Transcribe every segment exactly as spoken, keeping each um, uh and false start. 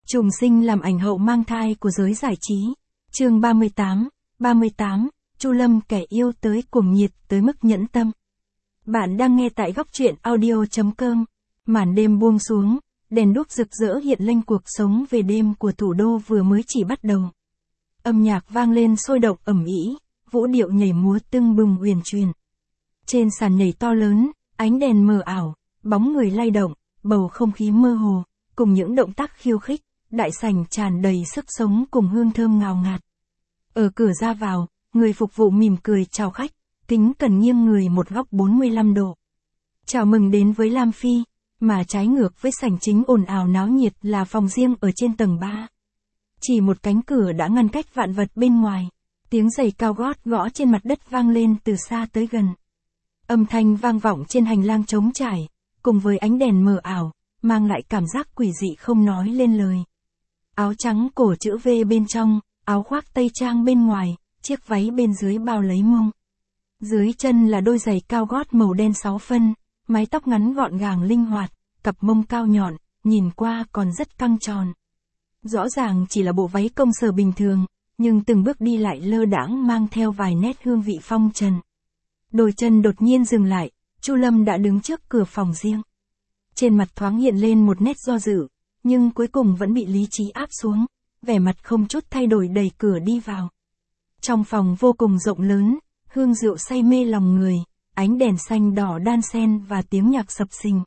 Trùng sinh làm ảnh hậu mang thai của giới giải trí. Chương ba mươi tám, ba mươi tám, Chu Lâm kẻ yêu tới cuồng nhiệt tới mức nhẫn tâm. Bạn đang nghe tại góc truyện audio chấm com. Màn đêm buông xuống, đèn đuốc rực rỡ hiện lên, cuộc sống về đêm của thủ đô vừa mới chỉ bắt đầu. Âm nhạc vang lên sôi động ầm ĩ, vũ điệu nhảy múa tưng bừng huyền truyền. Trên sàn nhảy to lớn, ánh đèn mờ ảo, bóng người lay động, bầu không khí mơ hồ, cùng những động tác khiêu khích, đại sảnh tràn đầy sức sống cùng hương thơm ngào ngạt. Ở cửa ra vào, người phục vụ mỉm cười chào khách, kính cẩn nghiêng người một góc bốn mươi lăm độ. Chào mừng đến với Lam Phi, mà trái ngược với sảnh chính ồn ào náo nhiệt là phòng riêng ở trên tầng ba. Chỉ một cánh cửa đã ngăn cách vạn vật bên ngoài, tiếng giày cao gót gõ trên mặt đất vang lên từ xa tới gần. Âm thanh vang vọng trên hành lang trống trải, cùng với ánh đèn mờ ảo, mang lại cảm giác quỷ dị không nói lên lời. Áo trắng cổ chữ V bên trong, áo khoác tây trang bên ngoài, chiếc váy bên dưới bao lấy mông. Dưới chân là đôi giày cao gót màu đen sáu phân, mái tóc ngắn gọn gàng linh hoạt, cặp mông cao nhọn, nhìn qua còn rất căng tròn. Rõ ràng chỉ là bộ váy công sở bình thường, nhưng từng bước đi lại lơ đãng mang theo vài nét hương vị phong trần. Đôi chân đột nhiên dừng lại, Chu Lâm đã đứng trước cửa phòng riêng. Trên mặt thoáng hiện lên một nét do dự, nhưng cuối cùng vẫn bị lý trí áp xuống, vẻ mặt không chút thay đổi đẩy cửa đi vào. Trong phòng vô cùng rộng lớn, hương rượu say mê lòng người, ánh đèn xanh đỏ đan xen và tiếng nhạc sập sình.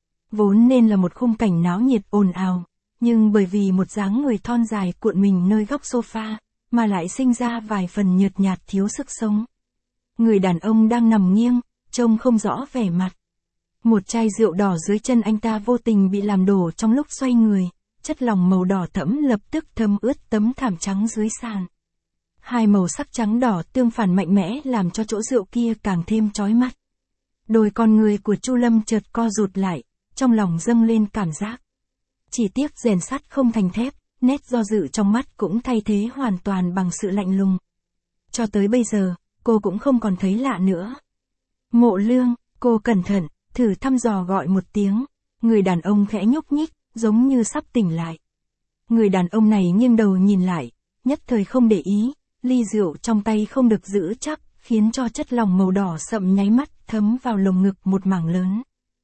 Vốn nên là một khung cảnh náo nhiệt ồn ào, nhưng bởi vì một dáng người thon dài cuộn mình nơi góc sofa, mà lại sinh ra vài phần nhợt nhạt thiếu sức sống. Người đàn ông đang nằm nghiêng, trông không rõ vẻ mặt. Một chai rượu đỏ dưới chân anh ta vô tình bị làm đổ trong lúc xoay người, chất lỏng màu đỏ thẫm lập tức thấm ướt tấm thảm trắng dưới sàn. Hai màu sắc trắng đỏ tương phản mạnh mẽ làm cho chỗ rượu kia càng thêm chói mắt. Đôi con người của Chu Lâm chợt co rụt lại, trong lòng dâng lên cảm giác. Chỉ tiếc rèn sắt không thành thép, nét do dự trong mắt cũng thay thế hoàn toàn bằng sự lạnh lùng. Cho tới bây giờ, cô cũng không còn thấy lạ nữa. Mộ Lương, cô cẩn thận, thử thăm dò gọi một tiếng. Người đàn ông khẽ nhúc nhích, giống như sắp tỉnh lại. Người đàn ông này nghiêng đầu nhìn lại, nhất thời không để ý, ly rượu trong tay không được giữ chắc, khiến cho chất lỏng màu đỏ sậm nháy mắt thấm vào lồng ngực một mảng lớn.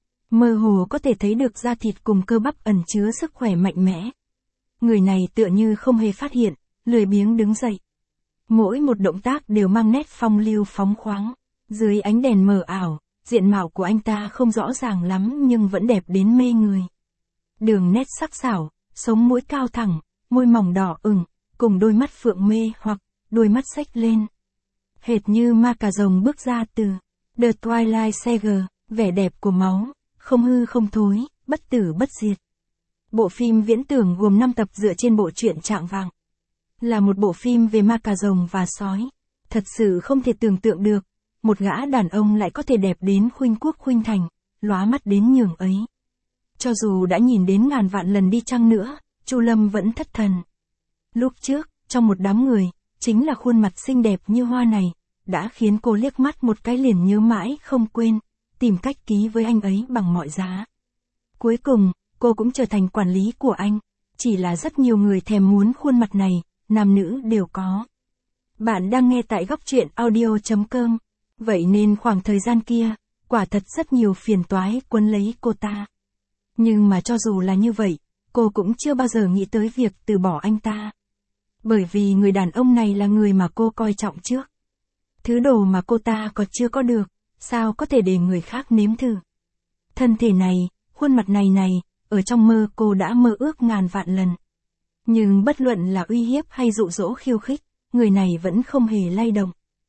Mơ hồ có thể thấy được da thịt cùng cơ bắp ẩn chứa sức khỏe mạnh mẽ. Người này tựa như không hề phát hiện, lười biếng đứng dậy. Mỗi một động tác đều mang nét phong lưu phóng khoáng. Dưới ánh đèn mờ ảo, diện mạo của anh ta không rõ ràng lắm nhưng vẫn đẹp đến mê người. Đường nét sắc sảo, sống mũi cao thẳng, môi mỏng đỏ ửng, cùng đôi mắt phượng mê hoặc đôi mắt xếch lên. Hệt như ma cà rồng bước ra từ The Twilight Saga, vẻ đẹp của máu, không hư không thối, bất tử bất diệt. Bộ phim viễn tưởng gồm năm tập dựa trên bộ truyện Trạng Vàng. Là một bộ phim về ma cà rồng và sói. Thật sự không thể tưởng tượng được, một gã đàn ông lại có thể đẹp đến khuynh quốc khuynh thành, lóa mắt đến nhường ấy. Cho dù đã nhìn đến ngàn vạn lần đi chăng nữa, Chu Lâm vẫn thất thần. Lúc trước, trong một đám người, chính là khuôn mặt xinh đẹp như hoa này, đã khiến cô liếc mắt một cái liền nhớ mãi không quên, tìm cách ký với anh ấy bằng mọi giá. Cuối cùng, cô cũng trở thành quản lý của anh, chỉ là rất nhiều người thèm muốn khuôn mặt này, nam nữ đều có. Bạn đang nghe tại góc truyện audio chấm com. Vậy nên khoảng thời gian kia, quả thật rất nhiều phiền toái quấn lấy cô ta. Nhưng mà cho dù là như vậy, cô cũng chưa bao giờ nghĩ tới việc từ bỏ anh ta. Bởi vì người đàn ông này là người mà cô coi trọng trước. Thứ đồ mà cô ta còn chưa có được, sao có thể để người khác nếm thử. Thân thể này, khuôn mặt này này, ở trong mơ cô đã mơ ước ngàn vạn lần. Nhưng bất luận là uy hiếp hay dụ dỗ khiêu khích, người này vẫn không hề lay động.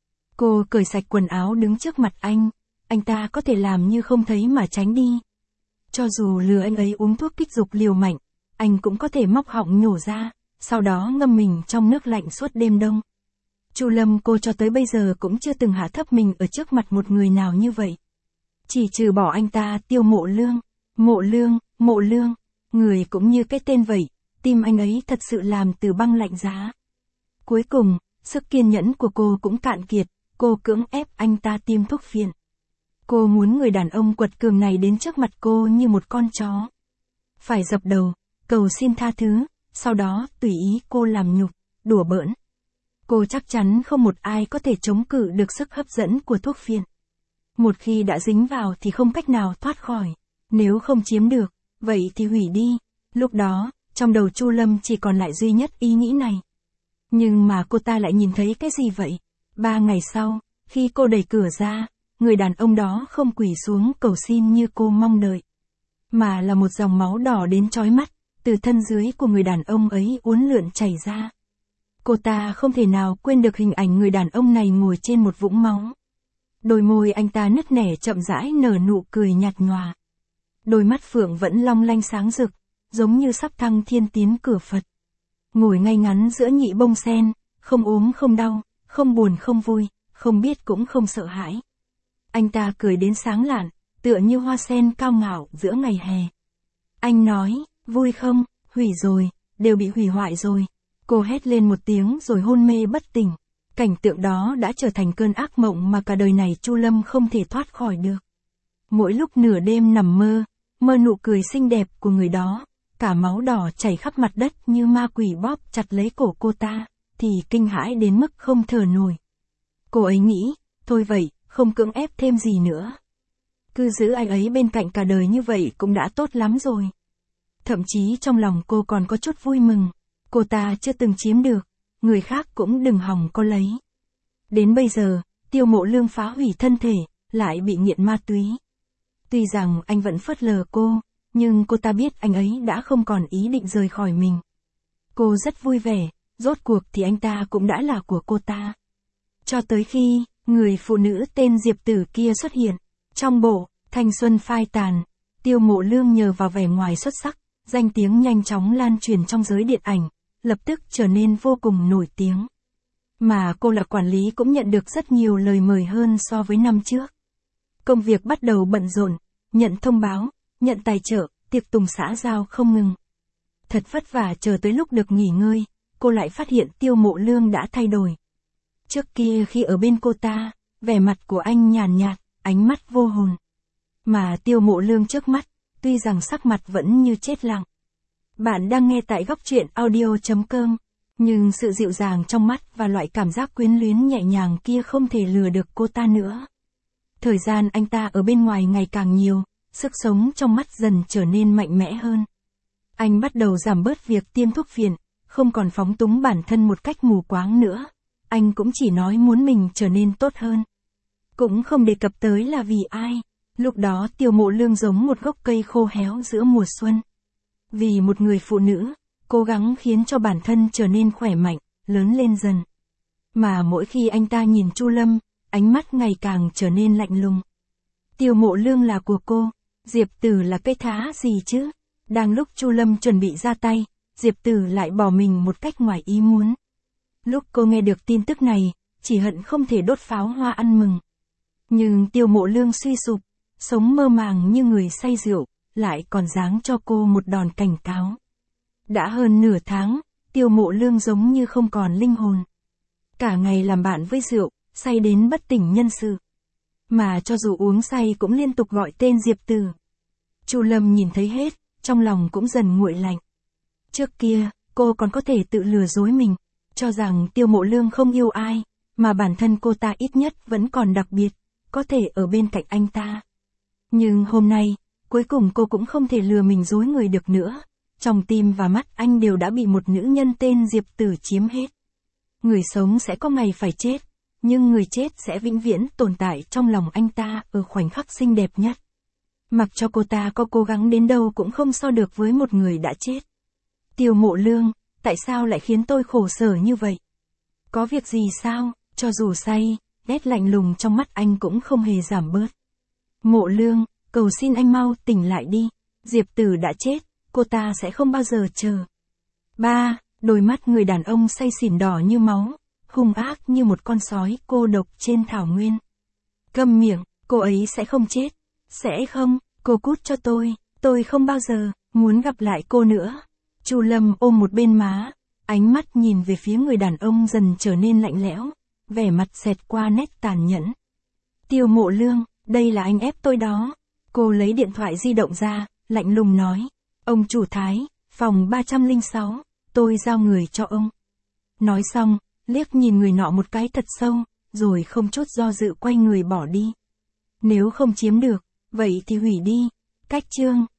Cô cởi sạch quần áo đứng trước mặt anh, anh ta có thể làm như không thấy mà tránh đi. Cho dù lừa anh ấy uống thuốc kích dục liều mạnh, anh cũng có thể móc họng nhổ ra, sau đó ngâm mình trong nước lạnh suốt đêm đông. Chu Lâm cô cho tới bây giờ cũng chưa từng hạ thấp mình ở trước mặt một người nào như vậy. Chỉ trừ bỏ anh ta Tiêu Mộ Lương, Mộ Lương, Mộ Lương, người cũng như cái tên vậy, tim anh ấy thật sự làm từ băng lạnh giá. Cuối cùng, sức kiên nhẫn của cô cũng cạn kiệt, cô cưỡng ép anh ta tiêm thuốc phiện. Cô muốn người đàn ông quật cường này đến trước mặt cô như một con chó. Phải dập đầu, cầu xin tha thứ, sau đó tùy ý cô làm nhục, đùa bỡn. Cô chắc chắn không một ai có thể chống cự được sức hấp dẫn của thuốc phiện. Một khi đã dính vào thì không cách nào thoát khỏi. Nếu không chiếm được, vậy thì hủy đi. Lúc đó, trong đầu Chu Lâm chỉ còn lại duy nhất ý nghĩ này. Nhưng mà cô ta lại nhìn thấy cái gì vậy? Ba ngày sau, khi cô đẩy cửa ra, người đàn ông đó không quỳ xuống cầu xin như cô mong đợi. Mà là một dòng máu đỏ đến chói mắt, từ thân dưới của người đàn ông ấy uốn lượn chảy ra. Cô ta không thể nào quên được hình ảnh người đàn ông này ngồi trên một vũng máu. Đôi môi anh ta nứt nẻ chậm rãi nở nụ cười nhạt nhòa. Đôi mắt phượng vẫn long lanh sáng rực, giống như sắp thăng thiên tiến cửa Phật. Ngồi ngay ngắn giữa nhị bông sen, không ốm không đau, không buồn không vui, không biết cũng không sợ hãi. Anh ta cười đến sáng lạn, tựa như hoa sen cao ngạo giữa ngày hè. Anh nói, vui không, hủy rồi, đều bị hủy hoại rồi. Cô hét lên một tiếng rồi hôn mê bất tỉnh. Cảnh tượng đó đã trở thành cơn ác mộng mà cả đời này Chu Lâm không thể thoát khỏi được. Mỗi lúc nửa đêm nằm mơ, mơ nụ cười xinh đẹp của người đó, cả máu đỏ chảy khắp mặt đất như ma quỷ bóp chặt lấy cổ cô ta, thì kinh hãi đến mức không thở nổi. Cô ấy nghĩ, thôi vậy, không cưỡng ép thêm gì nữa. Cứ giữ anh ấy bên cạnh cả đời như vậy cũng đã tốt lắm rồi. Thậm chí trong lòng cô còn có chút vui mừng. Cô ta chưa từng chiếm được, người khác cũng đừng hòng có lấy. Đến bây giờ, Tiêu Mộ Lương phá hủy thân thể, lại bị nghiện ma túy. Tuy rằng anh vẫn phớt lờ cô, nhưng cô ta biết anh ấy đã không còn ý định rời khỏi mình. Cô rất vui vẻ, rốt cuộc thì anh ta cũng đã là của cô ta. Cho tới khi, người phụ nữ tên Diệp Tử kia xuất hiện. Trong bộ, thanh xuân phai tàn, Tiêu Mộ Lương nhờ vào vẻ ngoài xuất sắc, danh tiếng nhanh chóng lan truyền trong giới điện ảnh, lập tức trở nên vô cùng nổi tiếng. Mà cô là quản lý cũng nhận được rất nhiều lời mời hơn so với năm trước. Công việc bắt đầu bận rộn, nhận thông báo, nhận tài trợ, tiệc tùng xã giao không ngừng. Thật vất vả chờ tới lúc được nghỉ ngơi, cô lại phát hiện Tiêu Mộ Lương đã thay đổi. Trước kia khi ở bên cô ta, vẻ mặt của anh nhàn nhạt, ánh mắt vô hồn. Mà Tiêu Mộ Lương trước mắt, tuy rằng sắc mặt vẫn như chết lặng. Bạn đang nghe tại góc truyện audio chấm com, nhưng sự dịu dàng trong mắt và loại cảm giác quyến luyến nhẹ nhàng kia không thể lừa được cô ta nữa. Thời gian anh ta ở bên ngoài ngày càng nhiều, sức sống trong mắt dần trở nên mạnh mẽ hơn. Anh bắt đầu giảm bớt việc tiêm thuốc phiện, không còn phóng túng bản thân một cách mù quáng nữa. Anh cũng chỉ nói muốn mình trở nên tốt hơn. Cũng không đề cập tới là vì ai. Lúc đó Tiêu Mộ Lương giống một gốc cây khô héo giữa mùa xuân. Vì một người phụ nữ, cố gắng khiến cho bản thân trở nên khỏe mạnh, lớn lên dần. Mà mỗi khi anh ta nhìn Chu Lâm, ánh mắt ngày càng trở nên lạnh lùng. Tiêu Mộ Lương là của cô, Diệp Tử là cái thá gì chứ? Đang lúc Chu Lâm chuẩn bị ra tay, Diệp Tử lại bỏ mình một cách ngoài ý muốn. Lúc cô nghe được tin tức này, chỉ hận không thể đốt pháo hoa ăn mừng. Nhưng Tiêu Mộ Lương suy sụp, sống mơ màng như người say rượu, lại còn giáng cho cô một đòn cảnh cáo. Đã hơn nửa tháng, Tiêu Mộ Lương giống như không còn linh hồn. Cả ngày làm bạn với rượu, say đến bất tỉnh nhân sự. Mà cho dù uống say cũng liên tục gọi tên Diệp Tử. Chu Lâm nhìn thấy hết, trong lòng cũng dần nguội lạnh. Trước kia, cô còn có thể tự lừa dối mình, cho rằng Tiêu Mộ Lương không yêu ai, mà bản thân cô ta ít nhất vẫn còn đặc biệt, có thể ở bên cạnh anh ta. Nhưng hôm nay, cuối cùng cô cũng không thể lừa mình dối người được nữa. Trong tim và mắt anh đều đã bị một nữ nhân tên Diệp Tử chiếm hết. Người sống sẽ có ngày phải chết, nhưng người chết sẽ vĩnh viễn tồn tại trong lòng anh ta ở khoảnh khắc xinh đẹp nhất. Mặc cho cô ta có cố gắng đến đâu cũng không so được với một người đã chết. Tiêu Mộ Lương, tại sao lại khiến tôi khổ sở như vậy? Có việc gì sao? Cho dù say, nét lạnh lùng trong mắt anh cũng không hề giảm bớt. Mộ Lương, cầu xin anh mau tỉnh lại đi. Diệp Tử đã chết, cô ta sẽ không bao giờ chờ. Ba, đôi mắt người đàn ông say xỉn đỏ như máu, hung ác như một con sói cô độc trên thảo nguyên. Câm miệng, cô ấy sẽ không chết. Sẽ không, cô cút cho tôi, tôi không bao giờ muốn gặp lại cô nữa. Chu Lâm ôm một bên má, ánh mắt nhìn về phía người đàn ông dần trở nên lạnh lẽo, vẻ mặt xẹt qua nét tàn nhẫn. Tiêu Mộ Lương, đây là anh ép tôi đó. Cô lấy điện thoại di động ra, lạnh lùng nói. Ông chủ Thái, phòng ba trăm lẻ sáu, tôi giao người cho ông. Nói xong, liếc nhìn người nọ một cái thật sâu, rồi không chút do dự quay người bỏ đi. Nếu không chiếm được, vậy thì hủy đi. Cách chương